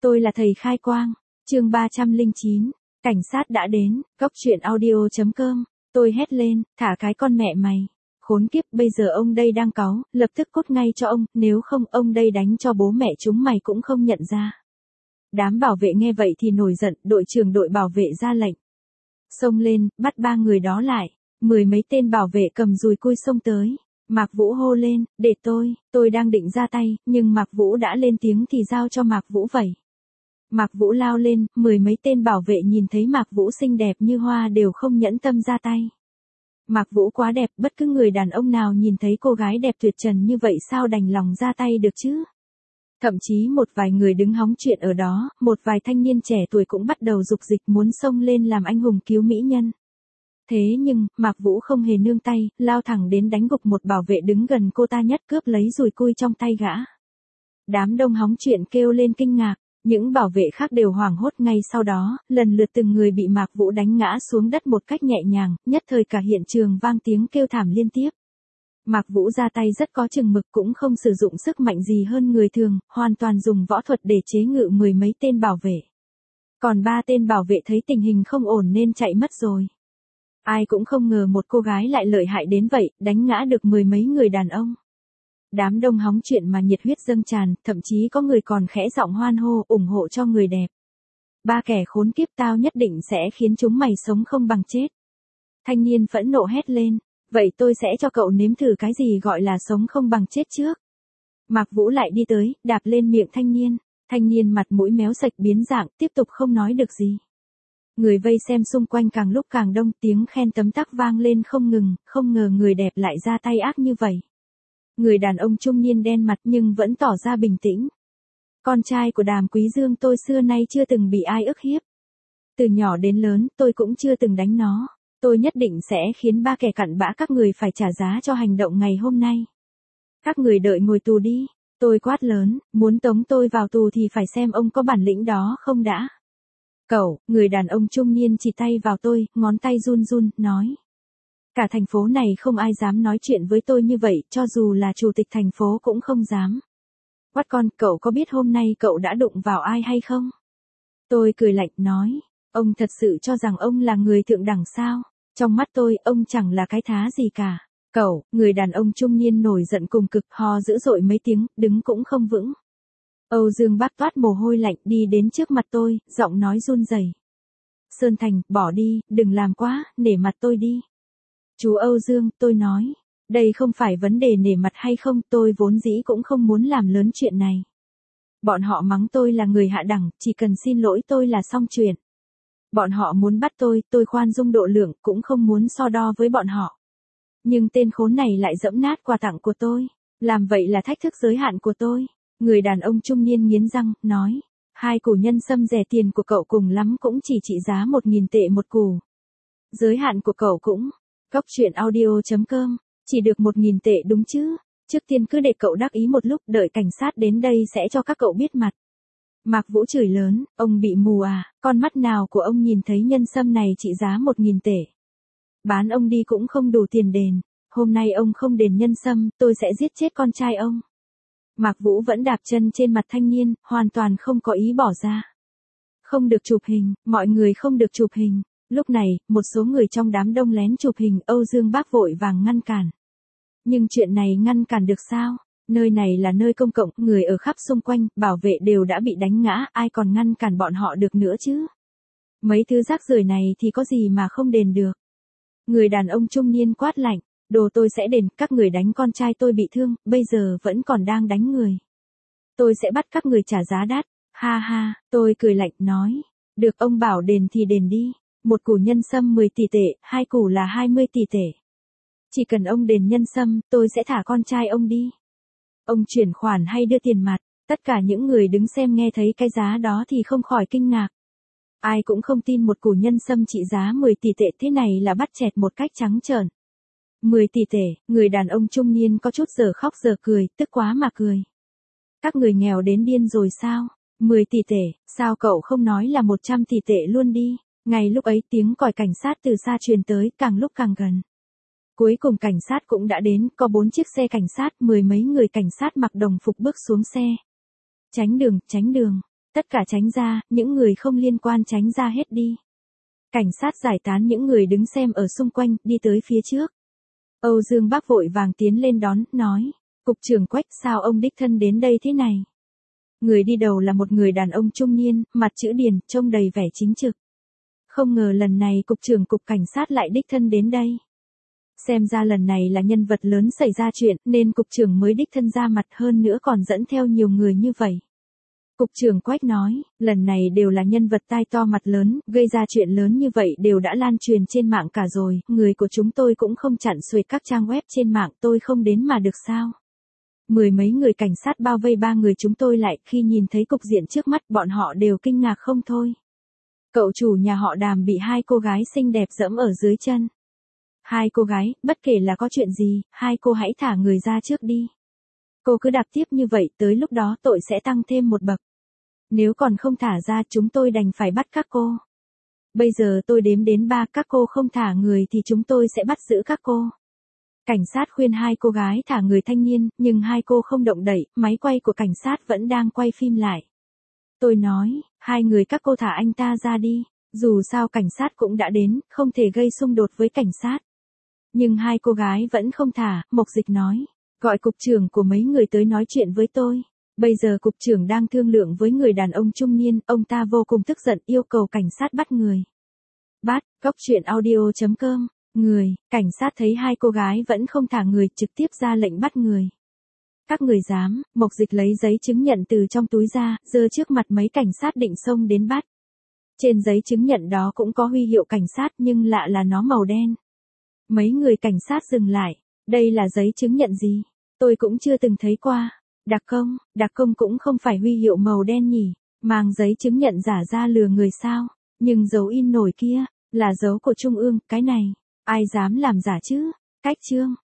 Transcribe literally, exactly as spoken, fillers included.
Tôi là thầy khai quang. Chương ba trăm lẻ chín. Cảnh sát đã đến. Cốc truyện audio chấm com. Tôi hét lên, thả cái con mẹ mày. Khốn kiếp, bây giờ ông đây đang cáu, lập tức cốt ngay cho ông, nếu không ông đây đánh cho bố mẹ chúng mày cũng không nhận ra. Đám bảo vệ nghe vậy thì nổi giận, đội trưởng đội bảo vệ ra lệnh. Xông lên, bắt ba người đó lại. Mười mấy tên bảo vệ cầm dùi cui xông tới. Mạc Vũ hô lên, để tôi, tôi đang định ra tay, nhưng Mạc Vũ đã lên tiếng thì giao cho Mạc Vũ vậy. Mạc Vũ lao lên, mười mấy tên bảo vệ nhìn thấy Mạc Vũ xinh đẹp như hoa đều không nhẫn tâm ra tay. Mạc Vũ quá đẹp, bất cứ người đàn ông nào nhìn thấy cô gái đẹp tuyệt trần như vậy sao đành lòng ra tay được chứ. Thậm chí một vài người đứng hóng chuyện ở đó, một vài thanh niên trẻ tuổi cũng bắt đầu dục dịch muốn xông lên làm anh hùng cứu mỹ nhân. Thế nhưng, Mạc Vũ không hề nương tay, lao thẳng đến đánh gục một bảo vệ đứng gần cô ta nhất cướp lấy dùi cui trong tay gã. Đám đông hóng chuyện kêu lên kinh ngạc, những bảo vệ khác đều hoảng hốt ngay sau đó, lần lượt từng người bị Mạc Vũ đánh ngã xuống đất một cách nhẹ nhàng, nhất thời cả hiện trường vang tiếng kêu thảm liên tiếp. Mạc Vũ ra tay rất có chừng mực cũng không sử dụng sức mạnh gì hơn người thường, hoàn toàn dùng võ thuật để chế ngự mười mấy tên bảo vệ. Còn ba tên bảo vệ thấy tình hình không ổn nên chạy mất rồi. Ai cũng không ngờ một cô gái lại lợi hại đến vậy, đánh ngã được mười mấy người đàn ông. Đám đông hóng chuyện mà nhiệt huyết dâng tràn, thậm chí có người còn khẽ giọng hoan hô, ủng hộ cho người đẹp. Ba kẻ khốn kiếp, tao nhất định sẽ khiến chúng mày sống không bằng chết. Thanh niên phẫn nộ hét lên, vậy tôi sẽ cho cậu nếm thử cái gì gọi là sống không bằng chết trước. Mạc Vũ lại đi tới, đạp lên miệng thanh niên, thanh niên mặt mũi méo sạch biến dạng, tiếp tục không nói được gì. Người vây xem xung quanh càng lúc càng đông, tiếng khen tấm tắc vang lên không ngừng, không ngờ người đẹp lại ra tay ác như vậy. Người đàn ông trung niên đen mặt nhưng vẫn tỏ ra bình tĩnh. Con trai của Đàm Quý Dương tôi xưa nay chưa từng bị ai ức hiếp. Từ nhỏ đến lớn tôi cũng chưa từng đánh nó. Tôi nhất định sẽ khiến ba kẻ cặn bã các người phải trả giá cho hành động ngày hôm nay. Các người đợi ngồi tù đi. Tôi quát lớn, muốn tống tôi vào tù thì phải xem ông có bản lĩnh đó không đã. Cậu, người đàn ông trung niên chỉ tay vào tôi, ngón tay run run, nói. Cả thành phố này không ai dám nói chuyện với tôi như vậy, cho dù là chủ tịch thành phố cũng không dám. Quát con, cậu có biết hôm nay cậu đã đụng vào ai hay không? Tôi cười lạnh, nói. Ông thật sự cho rằng ông là người thượng đẳng sao? Trong mắt tôi, ông chẳng là cái thá gì cả. Cậu, người đàn ông trung niên nổi giận cùng cực, ho dữ dội mấy tiếng, đứng cũng không vững. Âu Dương Bác toát mồ hôi lạnh đi đến trước mặt tôi, giọng nói run rẩy. Sơn Thành, bỏ đi, đừng làm quá, nể mặt tôi đi. Chú Âu Dương, tôi nói, đây không phải vấn đề nể mặt hay không, tôi vốn dĩ cũng không muốn làm lớn chuyện này. Bọn họ mắng tôi là người hạ đẳng, chỉ cần xin lỗi tôi là xong chuyện. Bọn họ muốn bắt tôi, tôi khoan dung độ lượng, cũng không muốn so đo với bọn họ. Nhưng tên khốn này lại giẫm nát quà tặng của tôi, làm vậy là thách thức giới hạn của tôi. Người đàn ông trung niên nghiến răng, nói, hai củ nhân sâm rẻ tiền của cậu cùng lắm cũng chỉ trị giá một nghìn tệ một củ. Giới hạn của cậu cũng, cốc truyện audio chấm com, chỉ được một nghìn tệ đúng chứ, trước tiên cứ để cậu đắc ý một lúc, đợi cảnh sát đến đây sẽ cho các cậu biết mặt. Mạc Vũ chửi lớn, ông bị mù à, con mắt nào của ông nhìn thấy nhân sâm này trị giá một nghìn tệ. Bán ông đi cũng không đủ tiền đền, hôm nay ông không đền nhân sâm, tôi sẽ giết chết con trai ông. Mạc Vũ vẫn đạp chân trên mặt thanh niên, hoàn toàn không có ý bỏ ra. Không được chụp hình, mọi người không được chụp hình. Lúc này, một số người trong đám đông lén chụp hình, Âu Dương Bác vội vàng ngăn cản. Nhưng chuyện này ngăn cản được sao? Nơi này là nơi công cộng, người ở khắp xung quanh, bảo vệ đều đã bị đánh ngã, ai còn ngăn cản bọn họ được nữa chứ? Mấy thứ rác rưởi này thì có gì mà không đền được? Người đàn ông trung niên quát lạnh, đồ tôi sẽ đền, các người đánh con trai tôi bị thương, bây giờ vẫn còn đang đánh người. Tôi sẽ bắt các người trả giá đắt, ha ha, tôi cười lạnh nói, được ông bảo đền thì đền đi, một củ nhân sâm mười tỷ tệ, hai củ là hai mươi tỷ tệ. Chỉ cần ông đền nhân sâm, tôi sẽ thả con trai ông đi. Ông chuyển khoản hay đưa tiền mặt, tất cả những người đứng xem nghe thấy cái giá đó thì không khỏi kinh ngạc. Ai cũng không tin một củ nhân sâm trị giá mười tỷ tệ thế này là bắt chẹt một cách trắng trợn. mười tỷ tệ, người đàn ông trung niên có chút giờ khóc giờ cười, tức quá mà cười. Các người nghèo đến điên rồi sao? mười tỷ tệ, sao cậu không nói là một trăm tỷ tệ luôn đi? Ngay lúc ấy tiếng còi cảnh sát từ xa truyền tới, càng lúc càng gần. Cuối cùng cảnh sát cũng đã đến, có bốn chiếc xe cảnh sát, mười mấy người cảnh sát mặc đồng phục bước xuống xe. Tránh đường, tránh đường. Tất cả tránh ra, những người không liên quan tránh ra hết đi. Cảnh sát giải tán những người đứng xem ở xung quanh, đi tới phía trước. Âu Dương Bác vội vàng tiến lên đón, nói. Cục trưởng Quách, sao ông đích thân đến đây thế này? Người đi đầu là một người đàn ông trung niên, mặt chữ điền, trông đầy vẻ chính trực. Không ngờ lần này cục trưởng cục cảnh sát lại đích thân đến đây. Xem ra lần này là nhân vật lớn xảy ra chuyện, nên cục trưởng mới đích thân ra mặt, hơn nữa còn dẫn theo nhiều người như vậy. Cục trưởng Quách nói, lần này đều là nhân vật tai to mặt lớn, gây ra chuyện lớn như vậy đều đã lan truyền trên mạng cả rồi, người của chúng tôi cũng không chặn xuệt các trang web trên mạng, tôi không đến mà được sao? Mười mấy người cảnh sát bao vây ba người chúng tôi lại, khi nhìn thấy cục diện trước mắt bọn họ đều kinh ngạc không thôi. Cậu chủ nhà họ Đàm bị hai cô gái xinh đẹp dẫm ở dưới chân. Hai cô gái, bất kể là có chuyện gì, hai cô hãy thả người ra trước đi. Cô cứ đạp tiếp như vậy, tới lúc đó tội sẽ tăng thêm một bậc. Nếu còn không thả ra chúng tôi đành phải bắt các cô. Bây giờ tôi đếm đến ba, các cô không thả người thì chúng tôi sẽ bắt giữ các cô. Cảnh sát khuyên hai cô gái thả người thanh niên, nhưng hai cô không động đậy, máy quay của cảnh sát vẫn đang quay phim lại. Tôi nói, hai người các cô thả anh ta ra đi, dù sao cảnh sát cũng đã đến, không thể gây xung đột với cảnh sát. Nhưng hai cô gái vẫn không thả, Mộc Dịch nói, gọi cục trưởng của mấy người tới nói chuyện với tôi. Bây giờ cục trưởng đang thương lượng với người đàn ông trung niên, ông ta vô cùng tức giận yêu cầu cảnh sát bắt người. Bắt, góc truyện audio chấm com, người, cảnh sát thấy hai cô gái vẫn không thả người, trực tiếp ra lệnh bắt người. Các người dám, Mộc Dịch lấy giấy chứng nhận từ trong túi ra, giơ trước mặt mấy cảnh sát định xông đến bắt. Trên giấy chứng nhận đó cũng có huy hiệu cảnh sát nhưng lạ là nó màu đen. Mấy người cảnh sát dừng lại, đây là giấy chứng nhận gì? Tôi cũng chưa từng thấy qua. Đặc công, đặc công cũng không phải huy hiệu màu đen nhỉ, mang giấy chứng nhận giả ra lừa người sao, nhưng dấu in nổi kia, là dấu của Trung ương, cái này, ai dám làm giả chứ? Cách chương,